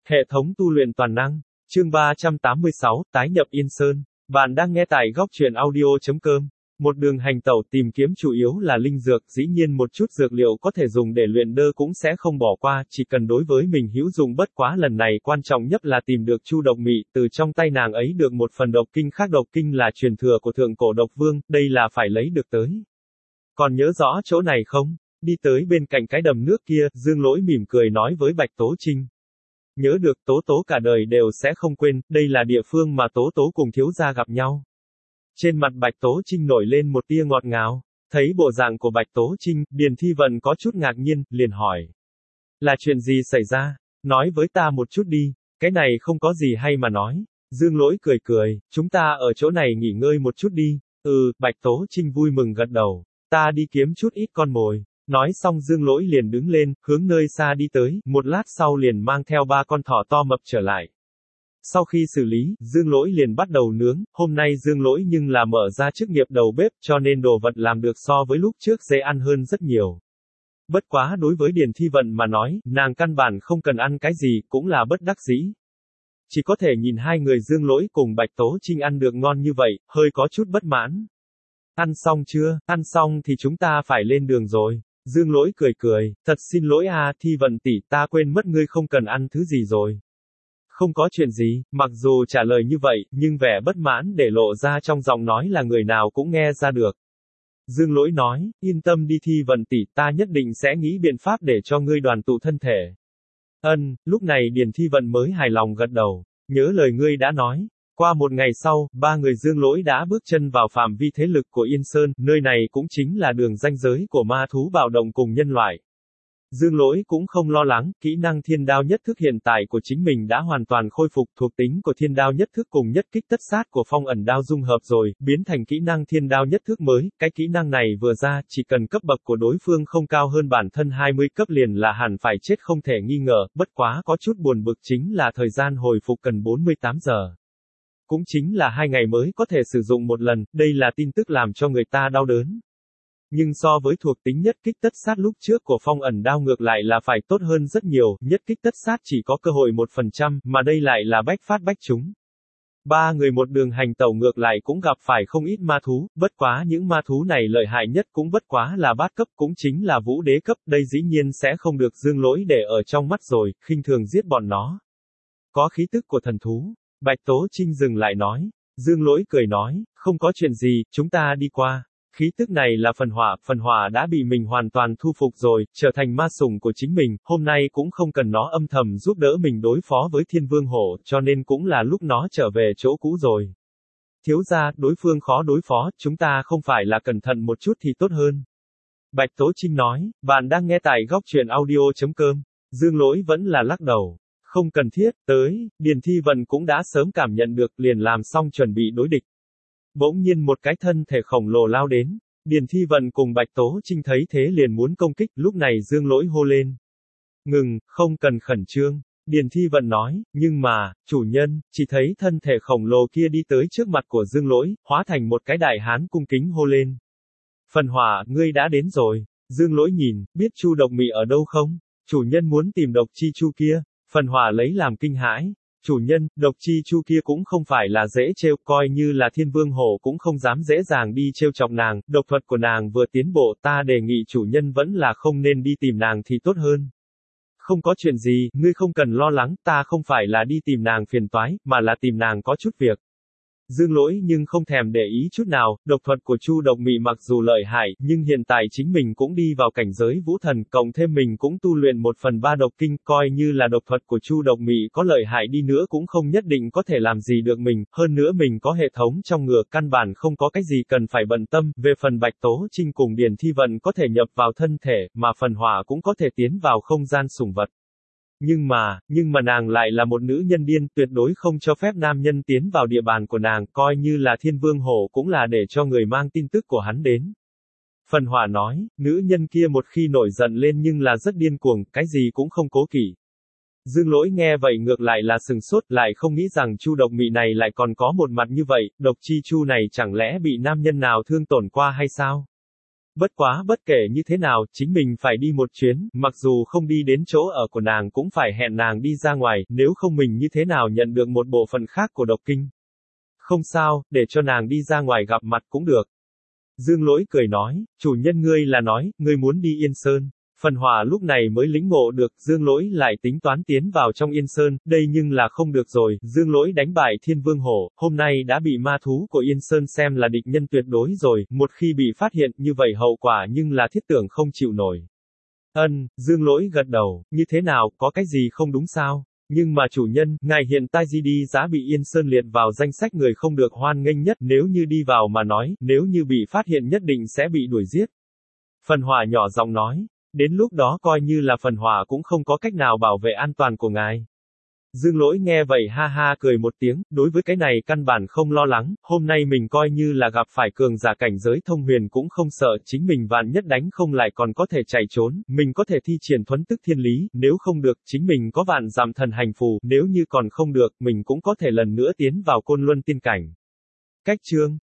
Hệ thống tu luyện toàn năng. Chương 386, tái nhập Yên Sơn. Bạn đang nghe tại góc truyện audio.com. Một đường hành tẩu tìm kiếm chủ yếu là linh dược, dĩ nhiên một chút dược liệu có thể dùng để luyện đơ cũng sẽ không bỏ qua, chỉ cần đối với mình hữu dụng, bất quá lần này quan trọng nhất là tìm được Chu Độc Mị, từ trong tay nàng ấy được một phần độc kinh khác. Độc kinh là truyền thừa của thượng cổ độc vương, đây là phải lấy được tới. Còn nhớ rõ chỗ này không? Đi tới bên cạnh cái đầm nước kia, Dương Lỗi mỉm cười nói với Bạch Tố Trinh. Nhớ được, Tố Tố cả đời đều sẽ không quên, đây là địa phương mà Tố Tố cùng thiếu gia gặp nhau. Trên mặt Bạch Tố Trinh nổi lên một tia ngọt ngào. Thấy bộ dạng của Bạch Tố Trinh, Điền Thi Vận có chút ngạc nhiên, liền hỏi. Là chuyện gì xảy ra? Nói với ta một chút đi, cái này không có gì hay mà nói. Dương Lỗi cười cười, chúng ta ở chỗ này nghỉ ngơi một chút đi. Bạch Tố Trinh vui mừng gật đầu. Ta đi kiếm chút ít con mồi. Nói xong Dương Lỗi liền đứng lên, hướng nơi xa đi tới, một lát sau liền mang theo 3 con thỏ to mập trở lại. Sau khi xử lý, Dương Lỗi liền bắt đầu nướng, hôm nay Dương Lỗi nhưng là mở ra chức nghiệp đầu bếp, cho nên đồ vật làm được so với lúc trước dễ ăn hơn rất nhiều. Bất quá đối với Điền Thi Vận mà nói, nàng căn bản không cần ăn cái gì, cũng là bất đắc dĩ. Chỉ có thể nhìn hai người Dương Lỗi cùng Bạch Tố Trinh ăn được ngon như vậy, hơi có chút bất mãn. Ăn xong chưa? Ăn xong thì chúng ta phải lên đường rồi. Dương Lỗi cười cười, thật xin lỗi Thi Vận tỷ, ta quên mất ngươi không cần ăn thứ gì rồi. Không có chuyện gì, mặc dù trả lời như vậy, nhưng vẻ bất mãn để lộ ra trong giọng nói là người nào cũng nghe ra được. Dương Lỗi nói, yên tâm đi Thi Vận tỷ, ta nhất định sẽ nghĩ biện pháp để cho ngươi đoàn tụ thân thể. Lúc này Điền Thi Vận mới hài lòng gật đầu, nhớ lời ngươi đã nói. Qua một ngày sau, 3 người Dương Lỗi đã bước chân vào phạm vi thế lực của Yên Sơn, nơi này cũng chính là đường ranh giới của ma thú bạo động cùng nhân loại. Dương Lỗi cũng không lo lắng, kỹ năng thiên đao nhất thức hiện tại của chính mình đã hoàn toàn khôi phục, thuộc tính của thiên đao nhất thức cùng nhất kích tất sát của phong ẩn đao dung hợp rồi, biến thành kỹ năng thiên đao nhất thức mới. Cái kỹ năng này vừa ra, chỉ cần cấp bậc của đối phương không cao hơn bản thân 20 cấp liền là hẳn phải chết không thể nghi ngờ, bất quá có chút buồn bực chính là thời gian hồi phục cần 48 giờ. Cũng chính là 2 ngày mới có thể sử dụng một lần, đây là tin tức làm cho người ta đau đớn. Nhưng so với thuộc tính nhất kích tất sát lúc trước của phong ẩn đao ngược lại là phải tốt hơn rất nhiều, nhất kích tất sát chỉ có cơ hội 1%, mà đây lại là bách phát bách trúng. 3 người một đường hành tẩu ngược lại cũng gặp phải không ít ma thú, bất quá những ma thú này lợi hại nhất cũng bất quá là bát cấp, cũng chính là vũ đế cấp, đây dĩ nhiên sẽ không được Dương Lỗi để ở trong mắt rồi, khinh thường giết bọn nó. Có khí tức của thần thú. Bạch Tố Trinh dừng lại nói. Dương Lỗi cười nói, không có chuyện gì, chúng ta đi qua. Khí tức này là phần hỏa đã bị mình hoàn toàn thu phục rồi, trở thành ma sủng của chính mình, hôm nay cũng không cần nó âm thầm giúp đỡ mình đối phó với Thiên Vương Hổ, cho nên cũng là lúc nó trở về chỗ cũ rồi. Thiếu gia, đối phương khó đối phó, chúng ta không phải là cẩn thận một chút thì tốt hơn. Bạch Tố Trinh nói, bạn đang nghe tại góc truyện audio.com. Dương Lỗi vẫn là lắc đầu. Không cần thiết, Điền Thi Vận cũng đã sớm cảm nhận được, liền làm xong chuẩn bị đối địch. Bỗng nhiên một cái thân thể khổng lồ lao đến, Điền Thi Vận cùng Bạch Tố Trinh thấy thế liền muốn công kích, lúc này Dương Lỗi hô lên. Ngừng, không cần khẩn trương, Điền Thi Vận nói, nhưng mà, chủ nhân, chỉ thấy thân thể khổng lồ kia đi tới trước mặt của Dương Lỗi, hóa thành một cái đại hán cung kính hô lên. Phần Hỏa, ngươi đã đến rồi, Dương Lỗi nhìn, biết Chu Độc Mị ở đâu không? Chủ nhân muốn tìm độc chi chu kia. Phần Hỏa lấy làm kinh hãi. Chủ nhân, độc chi chu kia cũng không phải là dễ trêu, coi như là Thiên Vương Hổ cũng không dám dễ dàng đi trêu chọc nàng, độc thuật của nàng vừa tiến bộ, ta đề nghị chủ nhân vẫn là không nên đi tìm nàng thì tốt hơn. Không có chuyện gì, ngươi không cần lo lắng, ta không phải là đi tìm nàng phiền toái, mà là tìm nàng có chút việc. Dương Lỗi nhưng không thèm để ý chút nào, độc thuật của Chu Độc Mị mặc dù lợi hại, nhưng hiện tại chính mình cũng đi vào cảnh giới vũ thần, cộng thêm mình cũng tu luyện 1/3 độc kinh, coi như là độc thuật của Chu Độc Mị có lợi hại đi nữa cũng không nhất định có thể làm gì được mình, hơn nữa mình có hệ thống trong ngựa, căn bản không có cái gì cần phải bận tâm, về phần Bạch Tố Trinh cùng Điền Thi Vận có thể nhập vào thân thể, mà Phần Hỏa cũng có thể tiến vào không gian sủng vật. Nhưng mà nàng lại là một nữ nhân điên, tuyệt đối không cho phép nam nhân tiến vào địa bàn của nàng, coi như là Thiên Vương Hổ cũng là để cho người mang tin tức của hắn đến. Phần Hỏa nói, nữ nhân kia một khi nổi giận lên nhưng là rất điên cuồng, cái gì cũng không cố kỵ. Dương Lỗi nghe vậy ngược lại là sừng sốt, lại không nghĩ rằng Chu Độc Mị này lại còn có một mặt như vậy, độc chi chu này chẳng lẽ bị nam nhân nào thương tổn qua hay sao? Bất quá bất kể như thế nào, chính mình phải đi một chuyến, mặc dù không đi đến chỗ ở của nàng cũng phải hẹn nàng đi ra ngoài, nếu không mình như thế nào nhận được một bộ phận khác của độc kinh. Không sao, để cho nàng đi ra ngoài gặp mặt cũng được. Dương Lỗi cười nói, chủ nhân ngươi là nói, ngươi muốn đi Yên Sơn. Phần Hòa lúc này mới lĩnh ngộ được, Dương Lỗi lại tính toán tiến vào trong Yên Sơn, đây nhưng là không được rồi, Dương Lỗi đánh bại Thiên Vương Hổ, hôm nay đã bị ma thú của Yên Sơn xem là địch nhân tuyệt đối rồi, một khi bị phát hiện như vậy hậu quả nhưng là thiết tưởng không chịu nổi. Dương Lỗi gật đầu, như thế nào, có cái gì không đúng sao? Nhưng mà chủ nhân, ngài hiện tại đi giá bị Yên Sơn liệt vào danh sách người không được hoan nghênh nhất, nếu như đi vào mà nói, nếu như bị phát hiện nhất định sẽ bị đuổi giết. Phần Hòa nhỏ giọng nói, đến lúc đó coi như là Phần Hòa cũng không có cách nào bảo vệ an toàn của ngài. Dương Lỗi nghe vậy ha ha cười một tiếng, đối với cái này căn bản không lo lắng, hôm nay mình coi như là gặp phải cường giả cảnh giới thông huyền cũng không sợ, chính mình vạn nhất đánh không lại còn có thể chạy trốn, mình có thể thi triển thuấn tức thiên lý, nếu không được, chính mình có vạn dặm thần hành phù, nếu như còn không được, mình cũng có thể lần nữa tiến vào Côn Luân tiên cảnh. Cách chương